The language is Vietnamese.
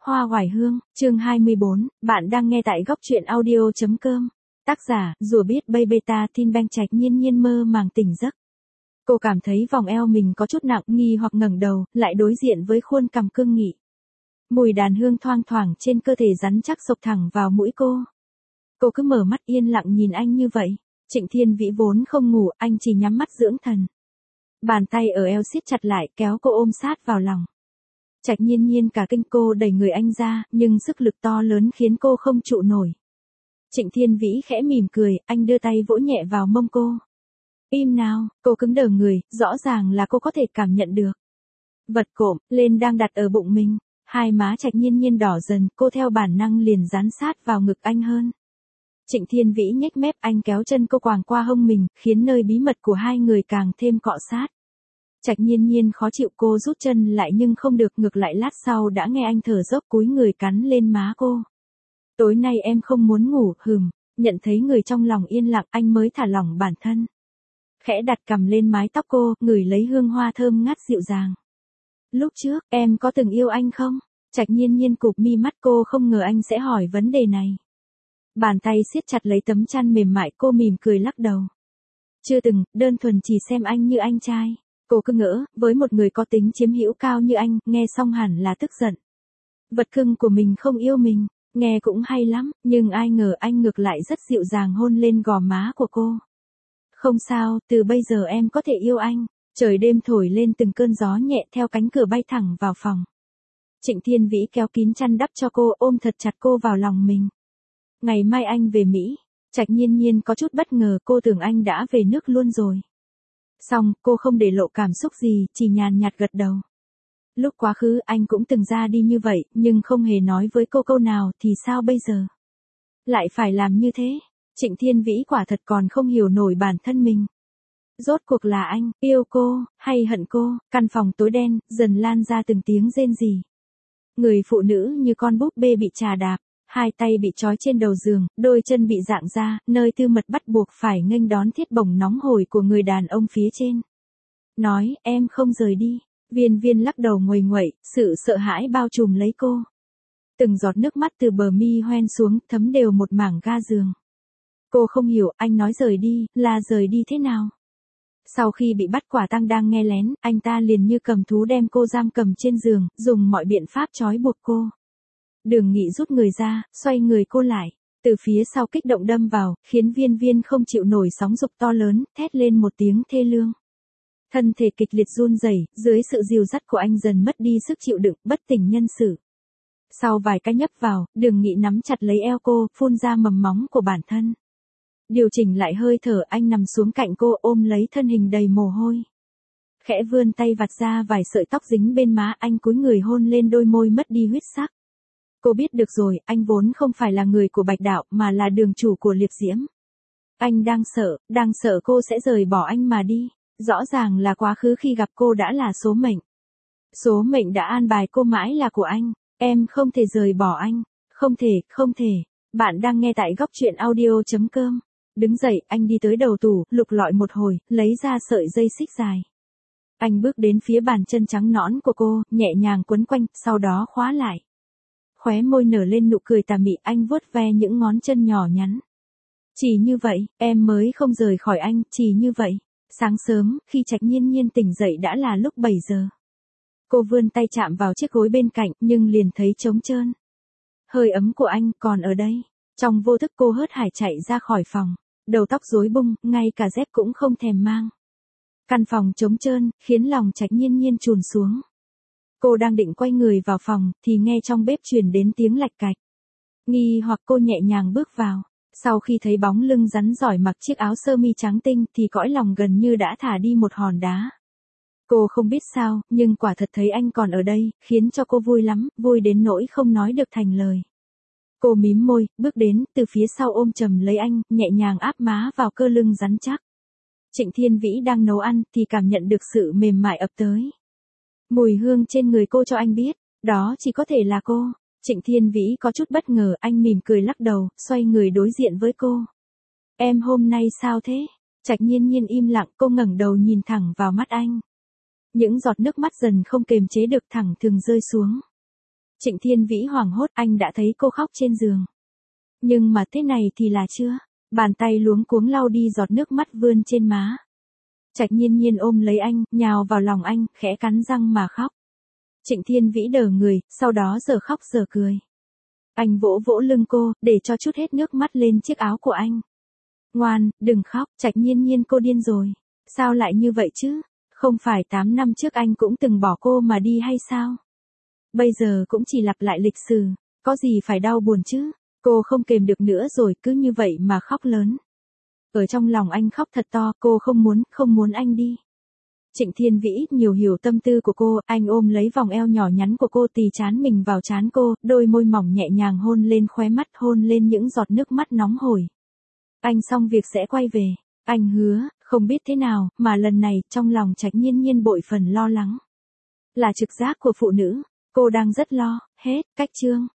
Hoa Hoài Hương, chương 24, bạn đang nghe tại góc truyện audio.com. Tác giả, rùa biết bay beta tin banh Trạch Nhiên Nhiên mơ màng tỉnh giấc. Cô cảm thấy vòng eo mình có chút nặng, nghi hoặc ngẩng đầu, lại đối diện với khuôn cằm cương nghị. Mùi đàn hương thoang thoảng trên cơ thể rắn chắc xộc thẳng vào mũi cô. Cô cứ mở mắt yên lặng nhìn anh như vậy. Trịnh Thiên Vĩ vốn không ngủ, anh chỉ nhắm mắt dưỡng thần. Bàn tay ở eo siết chặt lại, kéo cô ôm sát vào lòng. Trạch Nhiên Nhiên cả kinh, cô đẩy người anh ra, nhưng sức lực to lớn khiến cô không trụ nổi. Trịnh Thiên Vĩ khẽ mỉm cười, anh đưa tay vỗ nhẹ vào mông cô. Im nào, cô cứng đờ người, rõ ràng là cô có thể cảm nhận được. Vật cộm lên đang đặt ở bụng mình, hai má Trạch Nhiên Nhiên đỏ dần, cô theo bản năng liền dán sát vào ngực anh hơn. Trịnh Thiên Vĩ nhếch mép, anh kéo chân cô quàng qua hông mình, khiến nơi bí mật của hai người càng thêm cọ sát. Trạch Nhiên Nhiên khó chịu, cô rút chân lại nhưng không được, ngược lại lát sau đã nghe anh thở dốc cúi người cắn lên má cô. Tối nay em không muốn ngủ, nhận thấy người trong lòng yên lặng, anh mới thả lỏng bản thân. Khẽ đặt cằm lên mái tóc cô, ngửi lấy hương hoa thơm ngát dịu dàng. Lúc trước, em có từng yêu anh không? Trạch Nhiên Nhiên cụp mi mắt, cô không ngờ anh sẽ hỏi vấn đề này. Bàn tay siết chặt lấy tấm chăn mềm mại, cô mỉm cười lắc đầu. Chưa từng, đơn thuần chỉ xem anh như anh trai. Cô cứ ngỡ, với một người có tính chiếm hữu cao như anh, nghe xong hẳn là tức giận. Vật cưng của mình không yêu mình, nghe cũng hay lắm, nhưng ai ngờ anh ngược lại rất dịu dàng hôn lên gò má của cô. Không sao, từ bây giờ em có thể yêu anh. Trời đêm thổi lên từng cơn gió nhẹ, theo cánh cửa bay thẳng vào phòng. Trịnh Thiên Vĩ kéo kín chăn đắp cho cô, ôm thật chặt cô vào lòng mình. Ngày mai anh về Mỹ. Trạch Nhiên Nhiên có chút bất ngờ, cô tưởng anh đã về nước luôn rồi. Xong, cô không để lộ cảm xúc gì, chỉ nhàn nhạt gật đầu. Lúc quá khứ anh cũng từng ra đi như vậy, nhưng không hề nói với cô câu nào, thì sao bây giờ? Lại phải làm như thế? Trịnh Thiên Vĩ quả thật còn không hiểu nổi bản thân mình. Rốt cuộc là anh, yêu cô, hay hận cô? Căn phòng tối đen, dần lan ra từng tiếng rên rỉ. Người phụ nữ như con búp bê bị trà đạp, hai tay bị trói trên đầu giường, đôi chân bị rạng ra, nơi tư mật bắt buộc phải nghênh đón thiết bổng nóng hổi của người đàn ông phía trên. Nói, em không rời đi. Viên Viên lắc đầu nguầy nguậy, sự sợ hãi bao trùm lấy cô. Từng giọt nước mắt từ bờ mi hoen xuống, thấm đều một mảng ga giường. Cô không hiểu, anh nói rời đi, là rời đi thế nào? Sau khi bị bắt quả tang đang nghe lén, anh ta liền như cầm thú đem cô giam cầm trên giường, dùng mọi biện pháp trói buộc cô. Đường Nghị rút người ra, xoay người cô lại, từ phía sau kích động đâm vào, khiến Viên Viên không chịu nổi sóng dục to lớn, thét lên một tiếng thê lương. Thân thể kịch liệt run rẩy, dưới sự dìu dắt của anh dần mất đi sức chịu đựng, bất tỉnh nhân sự. Sau vài cái nhấp vào, Đường Nghị nắm chặt lấy eo cô, phun ra mầm móng của bản thân. Điều chỉnh lại hơi thở, anh nằm xuống cạnh cô, ôm lấy thân hình đầy mồ hôi. Khẽ vươn tay vặt ra vài sợi tóc dính bên má, anh cúi người hôn lên đôi môi mất đi huyết sắc. Cô biết được rồi, anh vốn không phải là người của Bạch Đạo, mà là đường chủ của Liệp Diễm. Anh đang sợ cô sẽ rời bỏ anh mà đi. Rõ ràng là quá khứ khi gặp cô đã là số mệnh. Số mệnh đã an bài cô mãi là của anh. Em không thể rời bỏ anh. Không thể. Bạn đang nghe tại góc truyện audio.com. Đứng dậy, anh đi tới đầu tủ, lục lọi một hồi, lấy ra sợi dây xích dài. Anh bước đến phía bàn chân trắng nõn của cô, nhẹ nhàng quấn quanh, sau đó khóa lại. Khóe môi nở lên nụ cười tà mị, anh vuốt ve những ngón chân nhỏ nhắn. Chỉ như vậy, em mới không rời khỏi anh, chỉ như vậy. Sáng sớm, khi Trạch Nhiên Nhiên tỉnh dậy đã là lúc 7 giờ. Cô vươn tay chạm vào chiếc gối bên cạnh, nhưng liền thấy trống trơn. Hơi ấm của anh còn ở đây. Trong vô thức cô hớt hải chạy ra khỏi phòng. Đầu tóc rối bung, ngay cả dép cũng không thèm mang. Căn phòng trống trơn, khiến lòng Trạch Nhiên Nhiên trùn xuống. Cô đang định quay người vào phòng, thì nghe trong bếp truyền đến tiếng lạch cạch. Nghi hoặc cô nhẹ nhàng bước vào. Sau khi thấy bóng lưng rắn rỏi mặc chiếc áo sơ mi trắng tinh thì cõi lòng gần như đã thả đi một hòn đá. Cô không biết sao, nhưng quả thật thấy anh còn ở đây, khiến cho cô vui lắm, vui đến nỗi không nói được thành lời. Cô mím môi, bước đến, từ phía sau ôm chầm lấy anh, nhẹ nhàng áp má vào cơ lưng rắn chắc. Trịnh Thiên Vĩ đang nấu ăn, thì cảm nhận được sự mềm mại ập tới. Mùi hương trên người cô cho anh biết, đó chỉ có thể là cô. Trịnh Thiên Vĩ có chút bất ngờ, anh mỉm cười lắc đầu, xoay người đối diện với cô. Em hôm nay sao thế? Trạch Nhiên Nhiên im lặng, cô ngẩng đầu nhìn thẳng vào mắt anh. Những giọt nước mắt dần không kềm chế được thẳng thừng rơi xuống. Trịnh Thiên Vĩ hoảng hốt, anh đã thấy cô khóc trên giường. Nhưng mà thế này thì là chưa. Bàn tay luống cuống lau đi giọt nước mắt vươn trên má. Trạch Nhiên Nhiên ôm lấy anh, nhào vào lòng anh, khẽ cắn răng mà khóc. Trịnh Thiên Vĩ đờ người, sau đó giờ khóc giờ cười. Anh vỗ vỗ lưng cô, để cho chút hết nước mắt lên chiếc áo của anh. Ngoan, đừng khóc, Trạch Nhiên Nhiên, cô điên rồi. Sao lại như vậy chứ? Không phải 8 năm trước anh cũng từng bỏ cô mà đi hay sao? Bây giờ cũng chỉ lặp lại lịch sử, có gì phải đau buồn chứ? Cô không kềm được nữa rồi, cứ như vậy mà khóc lớn. Ở trong lòng anh khóc thật to, cô không muốn anh đi. Trịnh Thiên Vĩ nhiều hiểu tâm tư của cô, anh ôm lấy vòng eo nhỏ nhắn của cô, tì trán mình vào trán cô, đôi môi mỏng nhẹ nhàng hôn lên khóe mắt, hôn lên những giọt nước mắt nóng hổi. Anh xong việc sẽ quay về, anh hứa, không biết thế nào, mà lần này, trong lòng Trạch Nhiên Nhiên bội phần lo lắng. Là trực giác của phụ nữ, cô đang rất lo, hết, cách chương.